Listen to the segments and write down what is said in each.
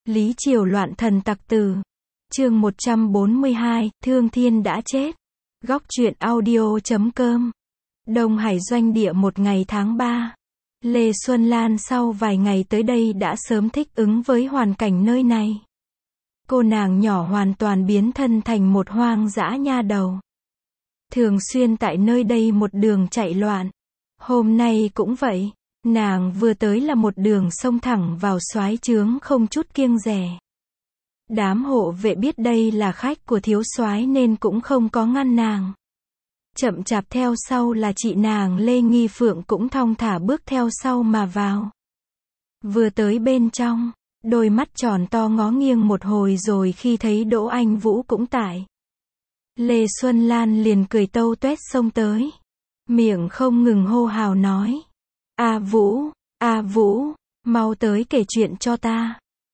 Lý Triều loạn thần tặc tử. Chương 142, Thương Thiên đã chết. Góc truyện audio.com. Đông Hải doanh địa một ngày tháng 3. Lê Xuân Lan sau vài ngày tới đây đã sớm thích ứng với hoàn cảnh nơi này. Cô nàng nhỏ hoàn toàn biến thân thành một hoang dã nha đầu. Thường xuyên tại nơi đây một đường chạy loạn. Hôm nay cũng vậy. Nàng vừa tới là một đường xông thẳng vào soái trướng không chút kiêng dè. Đám hộ vệ biết đây là khách của thiếu soái nên cũng không có ngăn nàng. Chậm chạp theo sau là chị nàng Lê Nghi Phượng cũng thong thả bước theo sau mà vào. Vừa tới bên trong, đôi mắt tròn to ngó nghiêng một hồi rồi khi thấy Đỗ Anh Vũ cũng tại. Lê Xuân Lan liền cười tâu tuét xông tới. Miệng không ngừng hô hào nói. A Vũ, mau tới kể chuyện cho ta.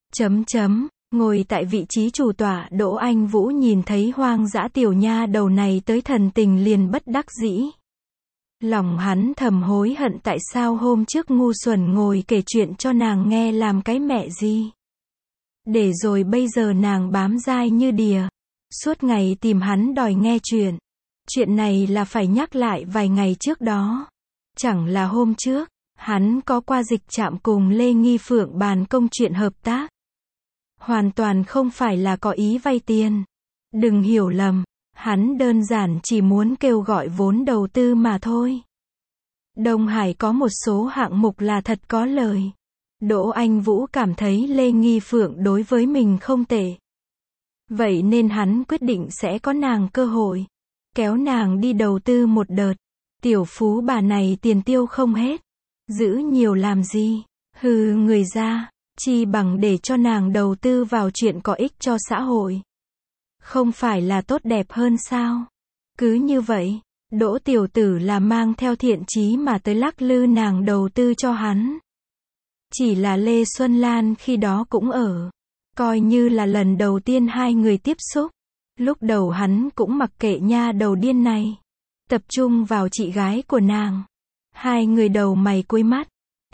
Ngồi tại vị trí chủ tọa Đỗ Anh Vũ nhìn thấy hoang dã tiểu nha đầu này tới thần tình liền bất đắc dĩ. Lòng hắn thầm hối hận tại sao hôm trước ngu xuẩn ngồi kể chuyện cho nàng nghe làm cái mẹ gì. Để rồi bây giờ nàng bám dai như đìa. Suốt ngày tìm hắn đòi nghe chuyện. Chuyện này là phải nhắc lại vài ngày trước đó. Chẳng là hôm trước, hắn có qua dịch trạm cùng Lê Nghi Phượng bàn công chuyện hợp tác. Hoàn toàn không phải là có ý vay tiền. Đừng hiểu lầm, hắn đơn giản chỉ muốn kêu gọi vốn đầu tư mà thôi. Đông Hải có một số hạng mục là thật có lời. Đỗ Anh Vũ cảm thấy Lê Nghi Phượng đối với mình không tệ. Vậy nên hắn quyết định sẽ có nàng cơ hội. Kéo nàng đi đầu tư một đợt. Tiểu phú bà này tiền tiêu không hết. Giữ nhiều làm gì? Hừ người ra. Chi bằng để cho nàng đầu tư vào chuyện có ích cho xã hội. Không phải là tốt đẹp hơn sao? Cứ như vậy, Đỗ tiểu tử là mang theo thiện chí mà tới lắc lư nàng đầu tư cho hắn. Chỉ là Lê Xuân Lan khi đó cũng ở. Coi như là lần đầu tiên hai người tiếp xúc. Lúc đầu hắn cũng mặc kệ nha đầu điên này. Tập trung vào chị gái của nàng. Hai người đầu mày cúi mắt.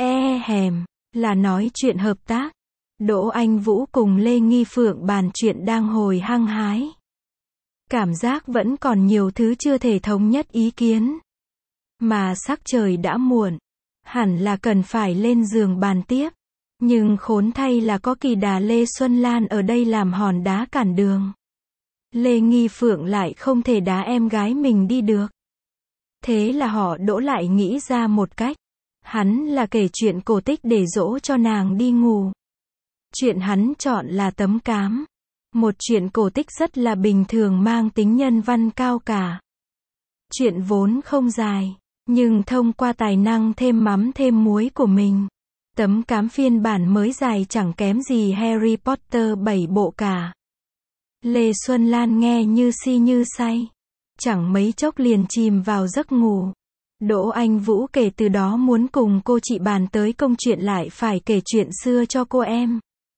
Là nói chuyện hợp tác. Đỗ Anh Vũ cùng Lê Nghi Phượng bàn chuyện đang hồi hăng hái. Cảm giác vẫn còn nhiều thứ chưa thể thống nhất ý kiến. Mà sắc trời đã muộn. Hẳn là cần phải lên giường bàn tiếp. Nhưng khốn thay là có kỳ đà Lê Xuân Lan ở đây làm hòn đá cản đường. Lê Nghi Phượng lại không thể đá em gái mình đi được. Thế là họ Đỗ lại nghĩ ra một cách. Hắn là kể chuyện cổ tích để dỗ cho nàng đi ngủ. Chuyện hắn chọn là Tấm Cám. Một chuyện cổ tích rất là bình thường mang tính nhân văn cao cả. Chuyện vốn không dài, nhưng thông qua tài năng thêm mắm thêm muối của mình. Tấm Cám phiên bản mới dài chẳng kém gì Harry Potter 7 bộ cả. Lê Xuân Lan nghe như si như say. Chẳng mấy chốc liền chìm vào giấc ngủ. Đỗ Anh Vũ kể từ đó muốn cùng cô chị bàn tới công chuyện lại phải kể chuyện xưa cho cô em.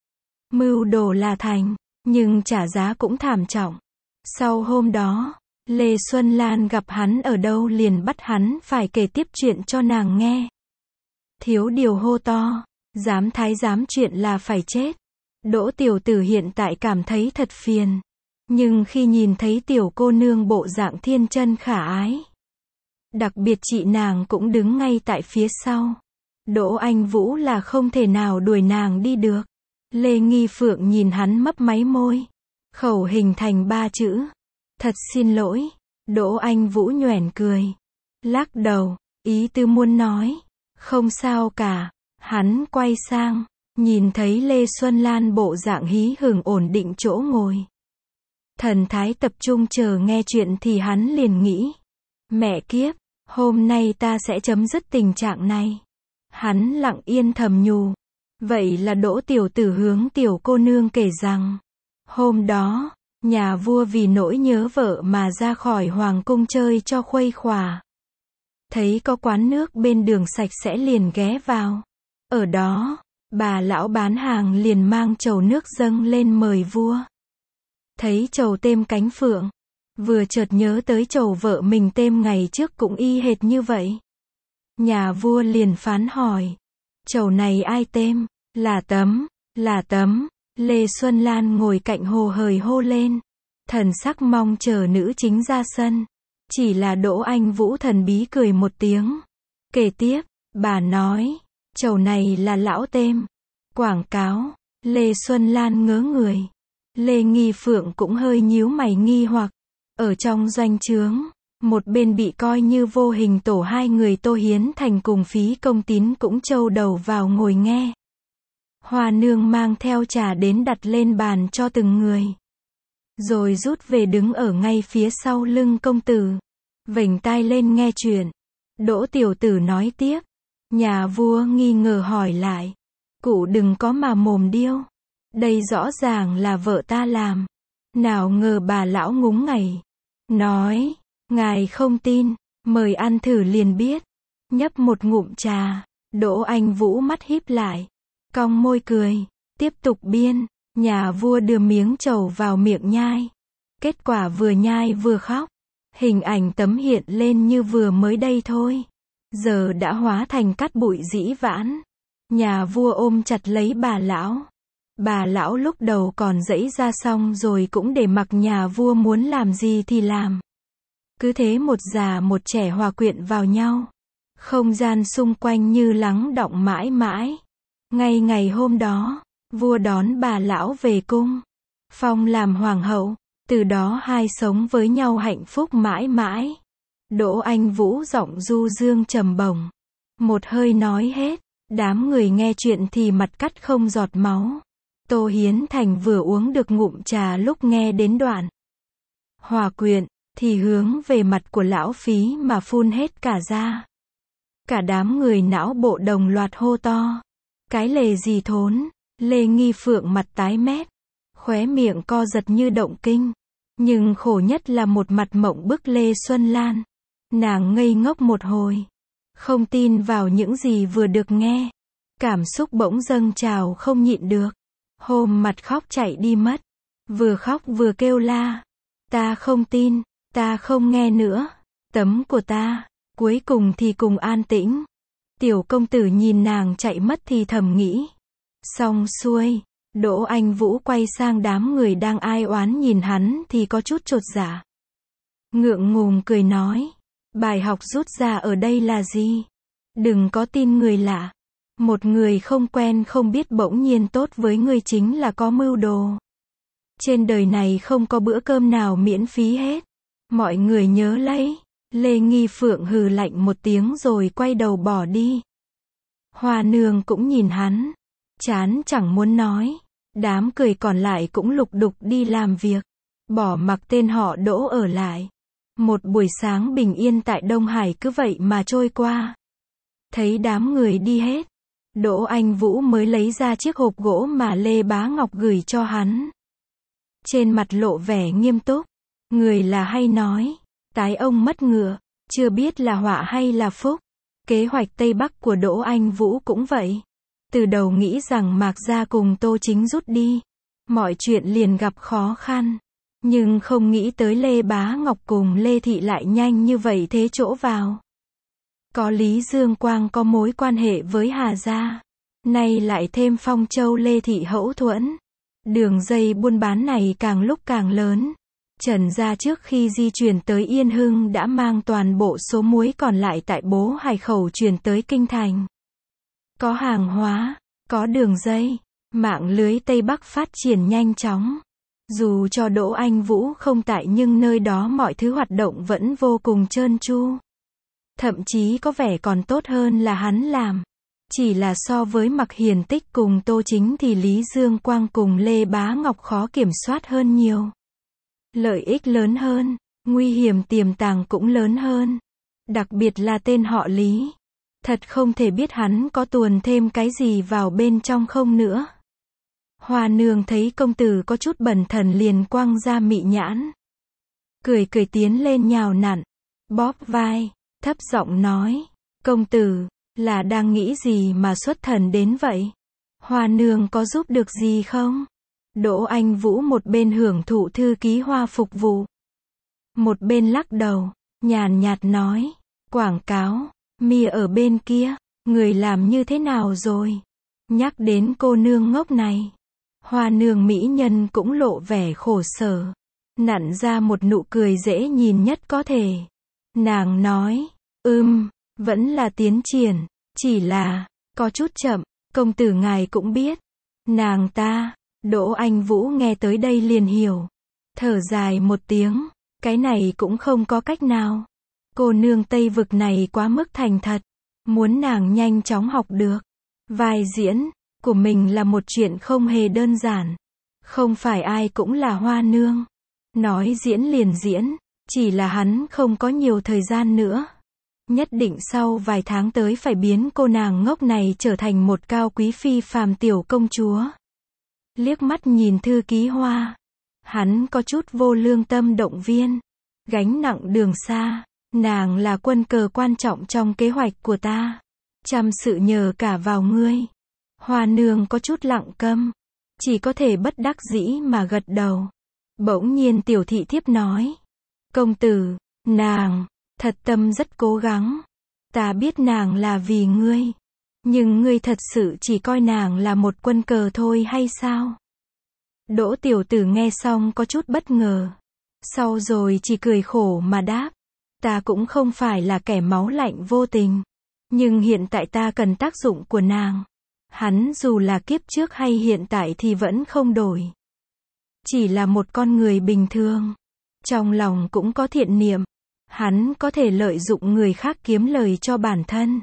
Mưu đồ là thành, nhưng trả giá cũng thảm trọng. Sau hôm đó, Lê Xuân Lan gặp hắn ở đâu liền bắt hắn phải kể tiếp chuyện cho nàng nghe. Thiếu điều hô to, dám thái dám chuyện là phải chết. Đỗ tiểu tử hiện tại cảm thấy thật phiền. Nhưng khi nhìn thấy tiểu cô nương bộ dạng thiên chân khả ái. Đặc biệt chị nàng cũng đứng ngay tại phía sau. Đỗ Anh Vũ là không thể nào đuổi nàng đi được. Lê Nghi Phượng nhìn hắn mấp máy môi. Khẩu hình thành 3 chữ. Thật xin lỗi. Đỗ Anh Vũ nhoẻn cười. Lắc đầu, ý tư muốn nói. Không sao cả. Hắn quay sang. Nhìn thấy Lê Xuân Lan bộ dạng hí hửng ổn định chỗ ngồi. Thần thái tập trung chờ nghe chuyện thì hắn liền nghĩ. Mẹ kiếp. Hôm nay ta sẽ chấm dứt tình trạng này. Hắn lặng yên thầm nhủ. Vậy là Đỗ tiểu tử hướng tiểu cô nương kể rằng. Hôm đó, nhà vua vì nỗi nhớ vợ mà ra khỏi hoàng cung chơi cho khuây khỏa. Thấy có quán nước bên đường sạch sẽ liền ghé vào. Ở đó, bà lão bán hàng liền mang chầu nước dâng lên mời vua. Thấy chầu têm cánh phượng. Vừa chợt nhớ tới chầu vợ mình têm ngày trước cũng y hệt như vậy. Nhà vua liền phán hỏi. Chầu này ai têm? Là Tấm. Lê Xuân Lan ngồi cạnh hồ hời hô lên. Thần sắc mong chờ nữ chính ra sân. Chỉ là Đỗ Anh Vũ thần bí cười một tiếng. Kể tiếp, bà nói, chầu này là lão tem. Quảng cáo. Lê Xuân Lan ngớ người. Lê Nghi Phượng cũng hơi nhíu mày nghi hoặc. Ở trong doanh trướng, một bên bị coi như vô hình tổ hai người Tô Hiến Thành cùng Phí Công Tín cũng trâu đầu vào ngồi nghe. Hoa nương mang theo trà đến đặt lên bàn cho từng người. Rồi rút về đứng ở ngay phía sau lưng công tử. Vểnh tai lên nghe chuyện. Đỗ tiểu tử nói tiếp. Nhà vua nghi ngờ hỏi lại. Cụ đừng có mà mồm điêu. Đây rõ ràng là vợ ta làm. Nào ngờ bà lão ngúng ngẩy. Nói, ngài không tin, mời ăn thử liền biết. Nhấp một ngụm trà, Đỗ Anh Vũ mắt híp lại. Cong môi cười, tiếp tục biên. Nhà vua đưa miếng trầu vào miệng nhai. Kết quả vừa nhai vừa khóc. Hình ảnh tấm hiện lên như vừa mới đây thôi. Giờ đã hóa thành cát bụi dĩ vãng. Nhà vua ôm chặt lấy bà lão. Bà lão lúc đầu còn giãy ra xong rồi cũng để mặc nhà vua muốn làm gì thì làm. Cứ thế một già một trẻ hòa quyện vào nhau. Không gian xung quanh như lắng đọng mãi mãi. Ngay ngày hôm đó, vua đón bà lão về cung. Phong làm hoàng hậu. Từ đó hai sống với nhau hạnh phúc mãi mãi. Đỗ Anh Vũ giọng du dương trầm bổng. Một hơi nói hết. Đám người nghe chuyện thì mặt cắt không giọt máu. Tô Hiến Thành vừa uống được ngụm trà lúc nghe đến đoạn hòa quyện, thì hướng về mặt của lão Phí mà phun hết cả ra. Cả đám người não bộ đồng loạt hô to. Cái lề gì thốn. Lê Nghi Phượng mặt tái mét. Khóe miệng co giật như động kinh. Nhưng khổ nhất là một mặt mộng bức Lê Xuân Lan. Nàng ngây ngốc một hồi. Không tin vào những gì vừa được nghe. Cảm xúc bỗng dâng trào không nhịn được. Hôm mặt khóc chạy đi mất. Vừa khóc vừa kêu la. Ta không tin, ta không nghe nữa. Tấm của ta. Cuối cùng thì cùng an tĩnh. Tiểu công tử nhìn nàng chạy mất thì thầm nghĩ. Xong xuôi. Đỗ Anh Vũ quay sang đám người đang ai oán nhìn hắn thì có chút chột dạ. Ngượng ngùng cười nói. Bài học rút ra ở đây là gì? Đừng có tin người lạ. Một người không quen không biết bỗng nhiên tốt với người chính là có mưu đồ. Trên đời này không có bữa cơm nào miễn phí hết. Mọi người nhớ lấy. Lê Nghi Phượng hừ lạnh một tiếng rồi quay đầu bỏ đi. Hoa nương cũng nhìn hắn. Chán chẳng muốn nói. Đám cười còn lại cũng lục đục đi làm việc. Bỏ mặc tên họ Đỗ ở lại. Một buổi sáng bình yên tại Đông Hải cứ vậy mà trôi qua. Thấy đám người đi hết. Đỗ Anh Vũ mới lấy ra chiếc hộp gỗ mà Lê Bá Ngọc gửi cho hắn. Trên mặt lộ vẻ nghiêm túc. Người là hay nói. Tái ông mất ngựa. Chưa biết là họa hay là phúc. Kế hoạch Tây Bắc của Đỗ Anh Vũ cũng vậy. Từ đầu nghĩ rằng Mạc Gia cùng Tô Chính rút đi. Mọi chuyện liền gặp khó khăn. Nhưng không nghĩ tới Lê Bá Ngọc cùng Lê Thị lại nhanh như vậy thế chỗ vào. Có Lý Dương Quang có mối quan hệ với Hà Gia. Nay lại thêm Phong Châu Lê Thị hậu thuẫn. Đường dây buôn bán này càng lúc càng lớn. Trần Gia trước khi di chuyển tới Yên Hưng đã mang toàn bộ số muối còn lại tại Bố Hải Khẩu chuyển tới Kinh Thành. Có hàng hóa, có đường dây, mạng lưới Tây Bắc phát triển nhanh chóng. Dù cho Đỗ Anh Vũ không tại nhưng nơi đó mọi thứ hoạt động vẫn vô cùng trơn tru. Thậm chí có vẻ còn tốt hơn là hắn làm. Chỉ là so với Mạc Hiền Tích cùng Tô Chính thì Lý Dương Quang cùng Lê Bá Ngọc khó kiểm soát hơn nhiều. Lợi ích lớn hơn, nguy hiểm tiềm tàng cũng lớn hơn. Đặc biệt là tên họ Lý. Thật không thể biết hắn có tuồn thêm cái gì vào bên trong không nữa. Hoa nương thấy công tử có chút bần thần liền quăng ra mị nhãn. Cười cười tiến lên nhào nặn. Bóp vai, thấp giọng nói. Công tử, là đang nghĩ gì mà xuất thần đến vậy? Hoa nương có giúp được gì không? Đỗ Anh Vũ một bên hưởng thụ thư ký Hoa phục vụ. Một bên lắc đầu, nhàn nhạt nói. Quảng cáo, Mia ở bên kia, người làm như thế nào rồi? Nhắc đến cô nương ngốc này. Hoa nương mỹ nhân cũng lộ vẻ khổ sở, nặn ra một nụ cười dễ nhìn nhất có thể. Nàng nói, vẫn là tiến triển, chỉ là, có chút chậm, công tử ngài cũng biết. Nàng ta, Đỗ Anh Vũ nghe tới đây liền hiểu. Thở dài một tiếng, cái này cũng không có cách nào. Cô nương Tây Vực này quá mức thành thật, muốn nàng nhanh chóng học được. Vai diễn của mình là một chuyện không hề đơn giản. Không phải ai cũng là hoa nương. Nói diễn liền diễn, chỉ là hắn không có nhiều thời gian nữa. Nhất định sau vài tháng tới phải biến cô nàng ngốc này trở thành một cao quý phi phàm tiểu công chúa. Liếc mắt nhìn thư ký Hoa, hắn có chút vô lương tâm động viên. Gánh nặng đường xa, nàng là quân cờ quan trọng trong kế hoạch của ta. Trăm sự nhờ cả vào ngươi. Hoa nương có chút lặng câm, chỉ có thể bất đắc dĩ mà gật đầu. Bỗng nhiên tiểu thị thiếp nói, công tử, nàng thật tâm rất cố gắng. Ta biết nàng là vì ngươi, nhưng ngươi thật sự chỉ coi nàng là một quân cờ thôi hay sao? Đỗ tiểu tử nghe xong có chút bất ngờ, sau rồi chỉ cười khổ mà đáp, ta cũng không phải là kẻ máu lạnh vô tình, nhưng hiện tại ta cần tác dụng của nàng. Hắn dù là kiếp trước hay hiện tại thì vẫn không đổi. Chỉ là một con người bình thường, trong lòng cũng có thiện niệm. Hắn có thể lợi dụng người khác kiếm lời cho bản thân,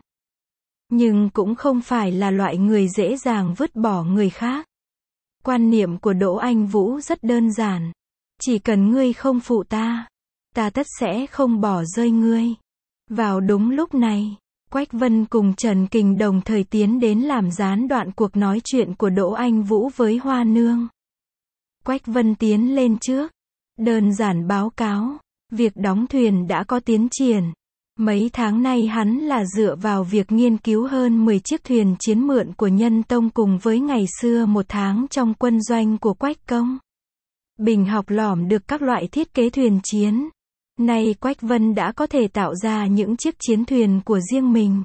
nhưng cũng không phải là loại người dễ dàng vứt bỏ người khác. Quan niệm của Đỗ Anh Vũ rất đơn giản. Chỉ cần ngươi không phụ ta, ta tất sẽ không bỏ rơi ngươi. Vào đúng lúc này, Quách Vân cùng Trần Kình đồng thời tiến đến làm gián đoạn cuộc nói chuyện của Đỗ Anh Vũ với Hoa nương. Quách Vân tiến lên trước, đơn giản báo cáo, việc đóng thuyền đã có tiến triển. Mấy tháng nay hắn là dựa vào việc nghiên cứu hơn 10 chiếc thuyền chiến mượn của Nhân Tông cùng với ngày xưa 1 tháng trong quân doanh của Quách Công. Bình học lỏm được các loại thiết kế thuyền chiến. Nay Quách Vân đã có thể tạo ra những chiếc chiến thuyền của riêng mình.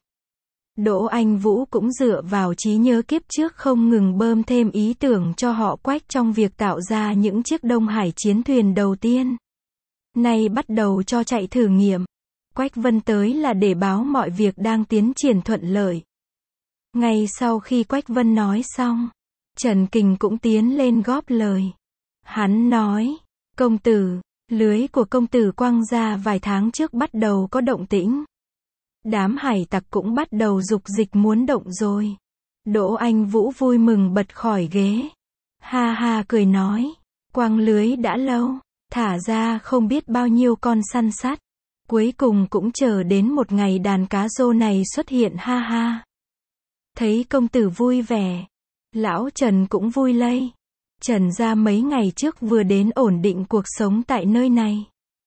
Đỗ Anh Vũ cũng dựa vào trí nhớ kiếp trước không ngừng bơm thêm ý tưởng cho họ Quách trong việc tạo ra những chiếc Đông Hải chiến thuyền đầu tiên. Nay bắt đầu cho chạy thử nghiệm. Quách Vân tới là để báo mọi việc đang tiến triển thuận lợi. Ngay sau khi Quách Vân nói xong, Trần Kình cũng tiến lên góp lời. Hắn nói, công tử, lưới của công tử quăng ra vài tháng trước bắt đầu có động tĩnh. Đám hải tặc cũng bắt đầu dục dịch muốn động rồi. Đỗ Anh Vũ vui mừng bật khỏi ghế. Ha ha cười nói, quăng lưới đã lâu, thả ra không biết bao nhiêu con săn sát. Cuối cùng cũng chờ đến một ngày đàn cá rô này xuất hiện ha ha. Thấy công tử vui vẻ, lão Trần cũng vui lây. Trần gia mấy ngày trước vừa đến ổn định cuộc sống tại nơi này.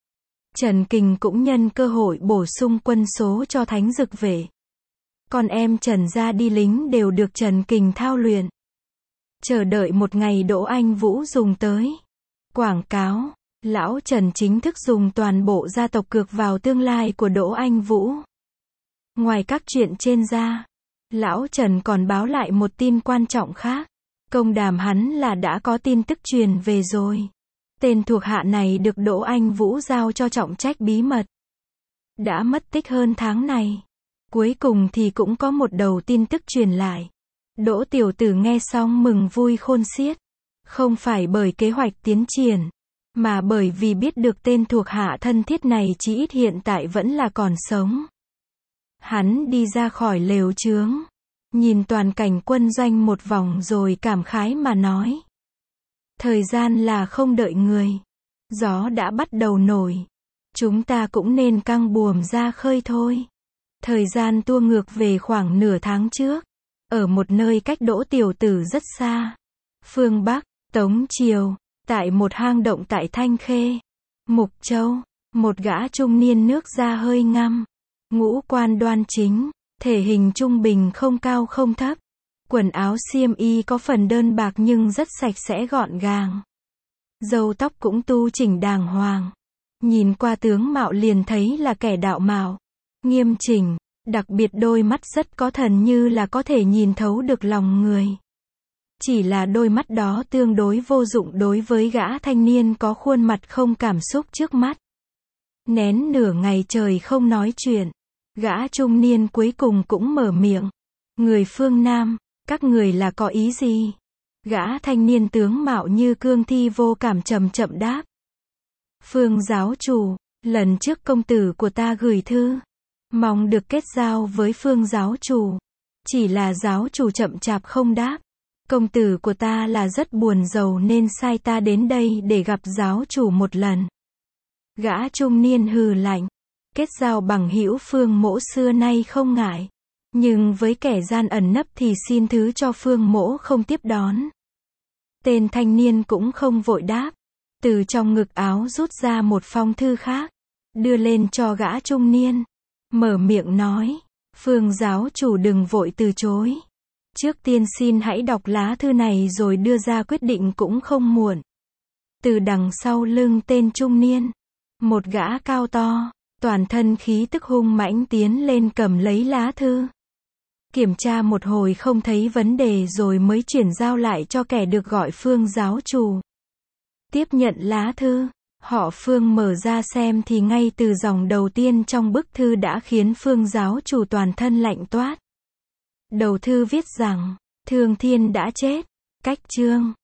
Trần Kình cũng nhân cơ hội bổ sung quân số cho Thánh Dực Vệ. Con em Trần gia đi lính đều được Trần Kình thao luyện. Chờ đợi một ngày Đỗ Anh Vũ dùng tới quảng cáo. Lão Trần chính thức dùng toàn bộ gia tộc cược vào tương lai của Đỗ Anh Vũ. Ngoài các chuyện trên ra, Lão Trần còn báo lại một tin quan trọng khác. Công đàm hắn là đã có tin tức truyền về rồi. Tên thuộc hạ này được Đỗ Anh Vũ giao cho trọng trách bí mật. Đã mất tích hơn tháng này. Cuối cùng thì cũng có một đầu tin tức truyền lại. Đỗ tiểu tử nghe xong mừng vui khôn xiết. Không phải bởi kế hoạch tiến triển, mà bởi vì biết được tên thuộc hạ thân thiết này chí ít hiện tại vẫn là còn sống. Hắn đi ra khỏi lều chướng, nhìn toàn cảnh quân doanh một vòng rồi cảm khái mà nói. Thời gian là không đợi người. Gió đã bắt đầu nổi. Chúng ta cũng nên căng buồm ra khơi thôi. Thời gian tua ngược về khoảng nửa tháng trước. Ở một nơi cách Đỗ tiểu tử rất xa. Phương Bắc, Tống Triều. Tại một hang động tại Thanh Khê, Mục Châu, một gã trung niên nước da hơi ngăm, ngũ quan đoan chính, thể hình trung bình không cao không thấp. Quần áo xiêm y có phần đơn bạc nhưng rất sạch sẽ gọn gàng. Râu tóc cũng tu chỉnh đàng hoàng. Nhìn qua tướng mạo liền thấy là kẻ đạo mạo, nghiêm chỉnh, đặc biệt đôi mắt rất có thần như là có thể nhìn thấu được lòng người. Chỉ là đôi mắt đó tương đối vô dụng đối với gã thanh niên có khuôn mặt không cảm xúc trước mắt. Nén nửa ngày trời không nói chuyện. Gã trung niên cuối cùng cũng mở miệng. Người phương Nam, các người là có ý gì? Gã thanh niên tướng mạo như cương thi vô cảm chậm chậm đáp. Phương giáo chủ, lần trước công tử của ta gửi thư, mong được kết giao với Phương giáo chủ. Chỉ là giáo chủ chậm chạp không đáp. Công tử của ta là rất buồn rầu nên sai ta đến đây để gặp giáo chủ một lần. Gã trung niên hừ lạnh. Kết giao bằng hữu Phương mỗ xưa nay không ngại. Nhưng với kẻ gian ẩn nấp thì xin thứ cho Phương mỗ không tiếp đón. Tên thanh niên cũng không vội đáp. Từ trong ngực áo rút ra một phong thư khác. Đưa lên cho gã trung niên. Mở miệng nói. Phương giáo chủ đừng vội từ chối. Trước tiên xin hãy đọc lá thư này rồi đưa ra quyết định cũng không muộn. Từ đằng sau lưng tên trung niên. Một gã cao to, toàn thân khí tức hung mãnh tiến lên cầm lấy lá thư. Kiểm tra một hồi không thấy vấn đề rồi mới chuyển giao lại cho kẻ được gọi Phương giáo chủ. Tiếp nhận lá thư, họ Phương mở ra xem thì ngay từ dòng đầu tiên trong bức thư đã khiến Phương giáo chủ toàn thân lạnh toát. Đầu thư viết rằng, Thương Thiên đã chết. Cách chương